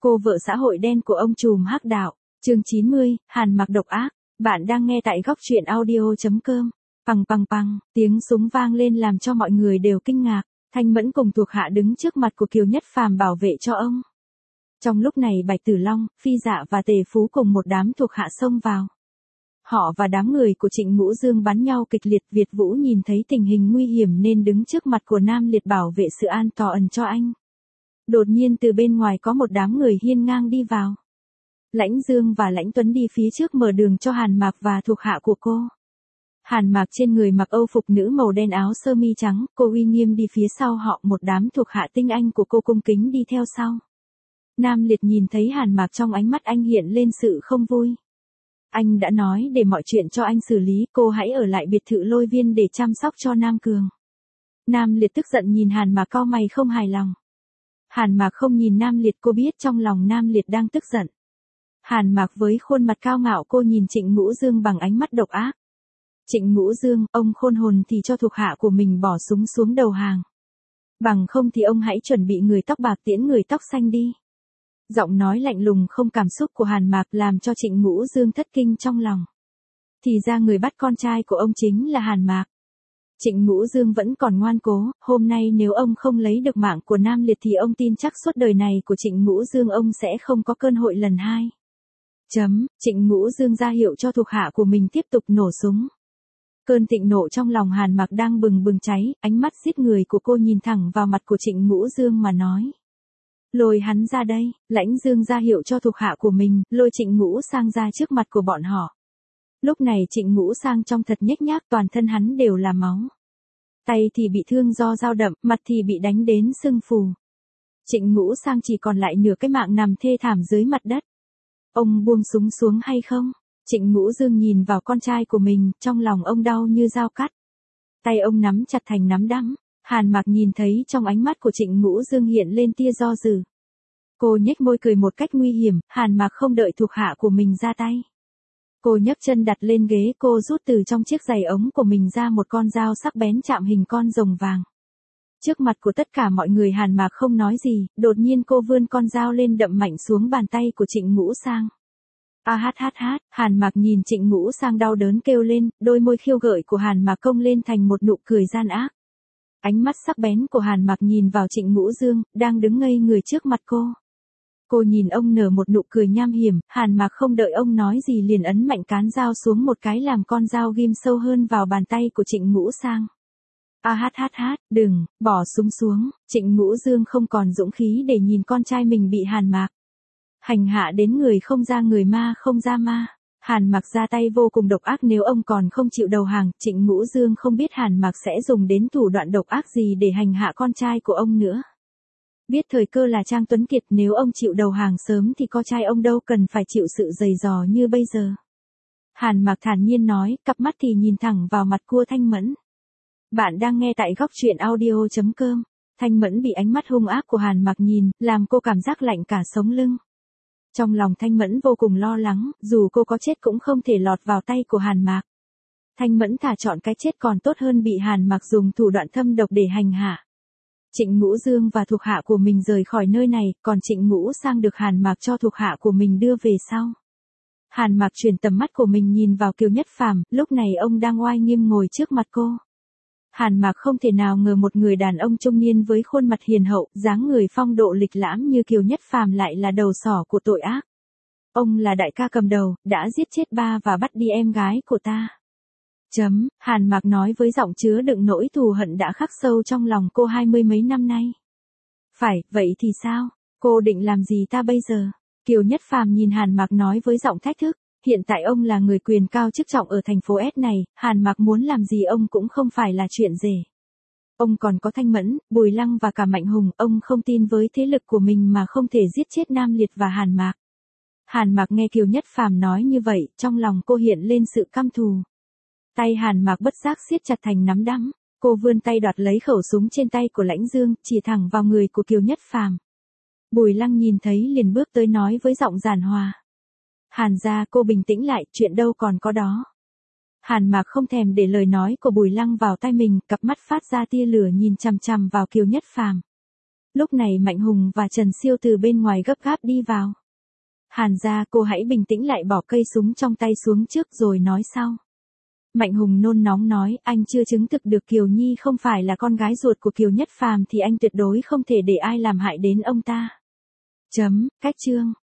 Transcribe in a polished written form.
Cô vợ xã hội đen của ông trùm hắc đạo, chương 90, Hàn Mặc độc ác. Bạn đang nghe tại góc truyện audio.com. Pằng pằng pằng, tiếng súng vang lên làm cho mọi người đều kinh ngạc. Thanh Mẫn cùng thuộc hạ đứng trước mặt của Kiều Nhất Phàm bảo vệ cho ông. Trong lúc này Bạch Tử Long, Phi Dạ và Tề Phú cùng một đám thuộc hạ xông vào. Họ và đám người của Trịnh Ngũ Dương bắn nhau kịch liệt. Việt Vũ nhìn thấy tình hình nguy hiểm nên đứng trước mặt của Nam Liệt bảo vệ sự an toàn cho anh. Đột nhiên từ bên ngoài có một đám người hiên ngang đi vào. Lãnh Dương và Lãnh Tuấn đi phía trước mở đường cho Hàn Mạc và thuộc hạ của cô. Hàn Mạc trên người mặc âu phục nữ màu đen áo sơ mi trắng, cô uy nghiêm đi phía sau họ, một đám thuộc hạ tinh anh của cô cung kính đi theo sau. Nam Liệt nhìn thấy Hàn Mạc trong ánh mắt anh hiện lên sự không vui. Anh đã nói để mọi chuyện cho anh xử lý, cô hãy ở lại biệt thự Lôi Viên để chăm sóc cho Nam Cường. Nam Liệt tức giận nhìn Hàn Mạc cau mày không hài lòng. Hàn Mạc không nhìn Nam Liệt, cô biết trong lòng Nam Liệt đang tức giận. Hàn Mạc với khuôn mặt cao ngạo, cô nhìn Trịnh Ngũ Dương bằng ánh mắt độc ác. Trịnh Ngũ Dương, ông khôn hồn thì cho thuộc hạ của mình bỏ súng xuống đầu hàng. Bằng không thì ông hãy chuẩn bị người tóc bạc tiễn người tóc xanh đi. Giọng nói lạnh lùng không cảm xúc của Hàn Mạc làm cho Trịnh Ngũ Dương thất kinh trong lòng. Thì ra người bắt con trai của ông chính là Hàn Mạc. Trịnh Ngũ Dương vẫn còn ngoan cố, hôm nay nếu ông không lấy được mạng của Nam Liệt thì ông tin chắc suốt đời này của Trịnh Ngũ Dương ông sẽ không có cơ hội lần hai. Trịnh Ngũ Dương ra hiệu cho thuộc hạ của mình tiếp tục nổ súng. Cơn thịnh nộ trong lòng Hàn Mạc đang bừng bừng cháy, ánh mắt giết người của cô nhìn thẳng vào mặt của Trịnh Ngũ Dương mà nói. Lôi hắn ra đây. Lãnh Dương ra hiệu cho thuộc hạ của mình, lôi Trịnh Ngũ Sang ra trước mặt của bọn họ. Lúc này Trịnh Ngũ Sang trông thật nhếch nhác, toàn thân hắn đều là máu. Tay thì bị thương do dao đậm, mặt thì bị đánh đến sưng phù. Trịnh Ngũ Sang chỉ còn lại nửa cái mạng nằm thê thảm dưới mặt đất. Ông buông súng xuống hay không? Trịnh Ngũ Dương nhìn vào con trai của mình, trong lòng ông đau như dao cắt. Tay ông nắm chặt thành nắm đấm. Hàn Mạc nhìn thấy trong ánh mắt của Trịnh Ngũ Dương hiện lên tia do dự. Cô nhếch môi cười một cách nguy hiểm, Hàn Mạc không đợi thuộc hạ của mình ra tay. Cô nhấc chân đặt lên ghế, cô rút từ trong chiếc giày ống của mình ra một con dao sắc bén chạm hình con rồng vàng. Trước mặt của tất cả mọi người Hàn Mạc không nói gì, đột nhiên cô vươn con dao lên đậm mạnh xuống bàn tay của Trịnh Ngũ Sang. Hàn Mạc nhìn Trịnh Ngũ Sang đau đớn kêu lên, đôi môi khiêu gợi của Hàn Mạc cong lên thành một nụ cười gian ác. Ánh mắt sắc bén của Hàn Mạc nhìn vào Trịnh Ngũ Dương, đang đứng ngây người trước mặt cô. Cô nhìn ông nở một nụ cười nham hiểm, Hàn Mạc không đợi ông nói gì liền ấn mạnh cán dao xuống một cái làm con dao ghim sâu hơn vào bàn tay của Trịnh Ngũ Sang. Đừng, bỏ súng xuống. Trịnh Ngũ Dương không còn dũng khí để nhìn con trai mình bị Hàn Mạc hành hạ đến người không ra người ma không ra ma. Hàn Mạc ra tay vô cùng độc ác, nếu ông còn không chịu đầu hàng, Trịnh Ngũ Dương không biết Hàn Mạc sẽ dùng đến thủ đoạn độc ác gì để hành hạ con trai của ông nữa. Biết thời cơ là Trang Tuấn Kiệt, nếu ông chịu đầu hàng sớm thì con trai ông đâu cần phải chịu sự giày dò như bây giờ. Hàn Mạc thản nhiên nói, cặp mắt thì nhìn thẳng vào mặt của Thanh Mẫn. Bạn đang nghe tại góc truyện audio.com. Thanh Mẫn bị ánh mắt hung ác của Hàn Mạc nhìn, làm cô cảm giác lạnh cả sống lưng. Trong lòng Thanh Mẫn vô cùng lo lắng, dù cô có chết cũng không thể lọt vào tay của Hàn Mạc. Thanh Mẫn thà chọn cái chết còn tốt hơn bị Hàn Mạc dùng thủ đoạn thâm độc để hành hạ. Trịnh Ngũ Dương và thuộc hạ của mình rời khỏi nơi này, còn Trịnh Ngũ Sang được Hàn Mạc cho thuộc hạ của mình đưa về sau. Hàn Mạc chuyển tầm mắt của mình nhìn vào Kiều Nhất Phàm, lúc này ông đang oai nghiêm ngồi trước mặt cô. Hàn Mạc không thể nào ngờ một người đàn ông trung niên với khuôn mặt hiền hậu, dáng người phong độ lịch lãm như Kiều Nhất Phàm lại là đầu sỏ của tội ác. Ông là đại ca cầm đầu, đã giết chết ba và bắt đi em gái của ta. Hàn Mạc nói với giọng chứa đựng nỗi thù hận đã khắc sâu trong lòng cô 20 mấy năm nay. Phải, vậy thì sao? Cô định làm gì ta bây giờ? Kiều Nhất Phàm nhìn Hàn Mạc nói với giọng thách thức. Hiện tại ông là người quyền cao chức trọng ở thành phố S này, Hàn Mạc muốn làm gì ông cũng không phải là chuyện dễ. Ông còn có Thanh Mẫn, Bùi Lăng và cả Mạnh Hùng, ông không tin với thế lực của mình mà không thể giết chết Nam Liệt và Hàn Mạc. Hàn Mạc nghe Kiều Nhất Phàm nói như vậy, trong lòng cô hiện lên sự căm thù. Tay Hàn Mạc bất giác siết chặt thành nắm đấm, cô vươn tay đoạt lấy khẩu súng trên tay của Lãnh Dương, chỉ thẳng vào người của Kiều Nhất Phàm. Bùi Lăng nhìn thấy liền bước tới nói với giọng giàn hòa. Hàn gia, cô bình tĩnh lại, chuyện đâu còn có đó. Hàn Mạc không thèm để lời nói của Bùi Lăng vào tai mình, cặp mắt phát ra tia lửa nhìn chằm chằm vào Kiều Nhất Phàm. Lúc này Mạnh Hùng và Trần Siêu từ bên ngoài gấp gáp đi vào. Hàn gia, cô hãy bình tĩnh lại, bỏ cây súng trong tay xuống trước rồi nói sau. Mạnh Hùng nôn nóng nói, anh chưa chứng thực được Kiều Nhi không phải là con gái ruột của Kiều Nhất Phàm thì anh tuyệt đối không thể để ai làm hại đến ông ta. Cách chương.